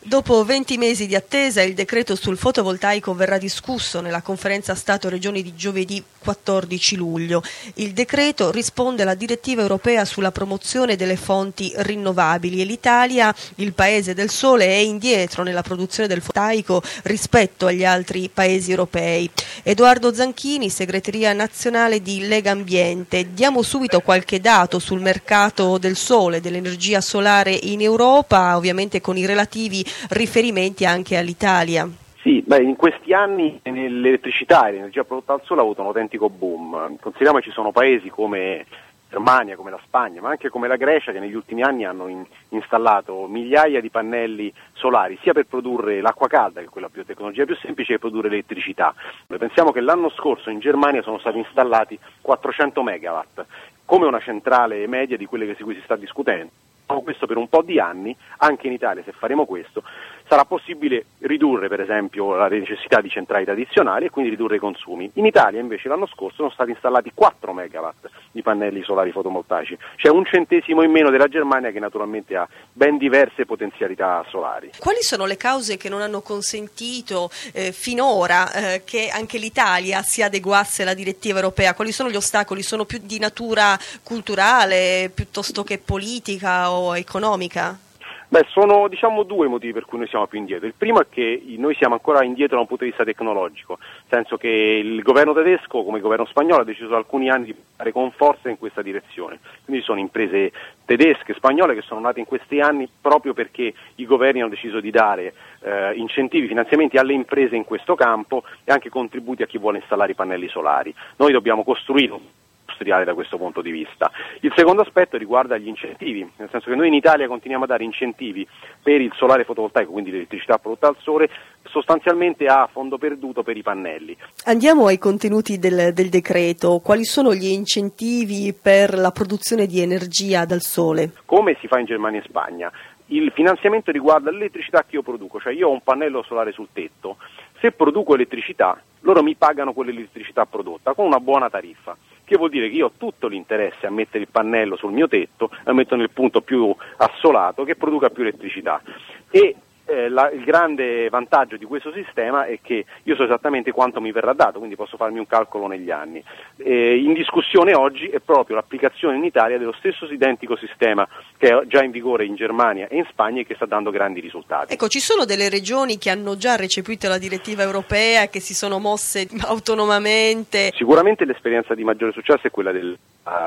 Dopo 20 mesi di attesa, il decreto sul fotovoltaico verrà discusso nella conferenza Stato-Regioni di giovedì 14 luglio. Il decreto risponde alla direttiva europea sulla promozione delle fonti rinnovabili e l'Italia, il paese del sole, è indietro nella produzione del fotovoltaico rispetto agli altri paesi europei. Edoardo Zanchini, segreteria nazionale di Lega Ambiente. Diamo subito qualche dato sul mercato del sole, dell'energia solare in Europa, ovviamente con i relativi riferimenti anche all'Italia. Sì, in questi anni l'elettricità e l'energia prodotta dal sole ha avuto un autentico boom. Consideriamo che ci sono paesi come Germania, come la Spagna, ma anche come la Grecia, che negli ultimi anni hanno installato migliaia di pannelli solari, sia per produrre l'acqua calda, che è quella tecnologia più semplice, che produrre elettricità. Pensiamo che l'anno scorso in Germania sono stati installati 400 megawatt, come una centrale media di quelle di cui si sta discutendo. Questo per un po' di anni, anche in Italia, se faremo questo, sarà possibile ridurre per esempio la necessità di centrali tradizionali e quindi ridurre i consumi. In Italia invece l'anno scorso sono stati installati 4 megawatt di pannelli solari fotovoltaici, cioè 1 centesimo in meno della Germania, che naturalmente ha ben diverse potenzialità solari. Quali sono le cause che non hanno consentito finora che anche l'Italia si adeguasse alla direttiva europea? Quali sono gli ostacoli? Sono più di natura culturale piuttosto che politica o economica? Sono 2 motivi per cui noi siamo più indietro. Il primo è che noi siamo ancora indietro da un punto di vista tecnologico, nel senso che il governo tedesco, come il governo spagnolo, ha deciso da alcuni anni di andare con forza in questa direzione. Quindi sono imprese tedesche, spagnole, che sono nate in questi anni proprio perché i governi hanno deciso di dare incentivi, finanziamenti alle imprese in questo campo e anche contributi a chi vuole installare i pannelli solari. Noi dobbiamo costruire da questo punto di vista. Il secondo aspetto riguarda gli incentivi, nel senso che noi in Italia continuiamo a dare incentivi per il solare fotovoltaico, quindi l'elettricità prodotta dal sole, sostanzialmente a fondo perduto per i pannelli. Andiamo ai contenuti del decreto. Quali sono gli incentivi per la produzione di energia dal sole? Come si fa in Germania e Spagna? Il finanziamento riguarda l'elettricità che io produco, cioè io ho un pannello solare sul tetto, se produco elettricità loro mi pagano quell'elettricità prodotta con una buona tariffa, che vuol dire che io ho tutto l'interesse a mettere il pannello sul mio tetto, a mettere nel punto più assolato che produca più elettricità. E il grande vantaggio di questo sistema è che io so esattamente quanto mi verrà dato, quindi posso farmi un calcolo negli anni. In discussione oggi è proprio l'applicazione in Italia dello stesso identico sistema che è già in vigore in Germania e in Spagna e che sta dando grandi risultati. Ecco, ci sono delle regioni che hanno già recepito la direttiva europea, che si sono mosse autonomamente? Sicuramente l'esperienza di maggiore successo è quella delle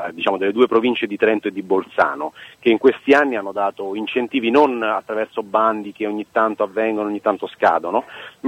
2 province di Trento e di Bolzano, che in questi anni hanno dato incentivi non attraverso bandi che ogni tanto avvengono, ogni tanto scadono,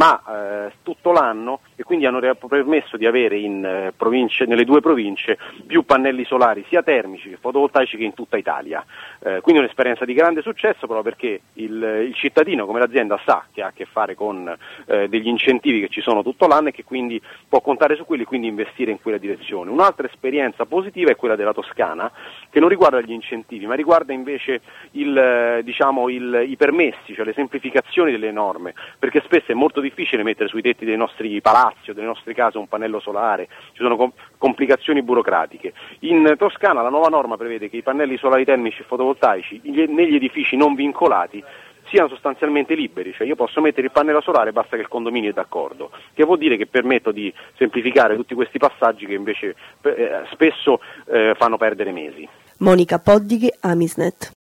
ma tutto l'anno, e quindi hanno permesso di avere nelle 2 province più pannelli solari sia termici che fotovoltaici che in tutta Italia. Quindi un'esperienza di grande successo proprio perché il cittadino come l'azienda sa che ha a che fare con degli incentivi che ci sono tutto l'anno e che quindi può contare su quelli e quindi investire in quella direzione. Un'altra esperienza positiva è quella della Toscana, che non riguarda gli incentivi ma riguarda invece i permessi, cioè le semplificazioni delle norme, perché spesso è molto difficile mettere sui tetti dei nostri palazzi o delle nostre case un pannello solare, ci sono complicazioni burocratiche. In Toscana la nuova norma prevede che i pannelli solari termici e fotovoltaici negli edifici non vincolati siano sostanzialmente liberi, cioè io posso mettere il pannello solare, basta che il condominio è d'accordo, che vuol dire che permetto di semplificare tutti questi passaggi che invece spesso fanno perdere mesi. Monica Poddighe, Amisnet.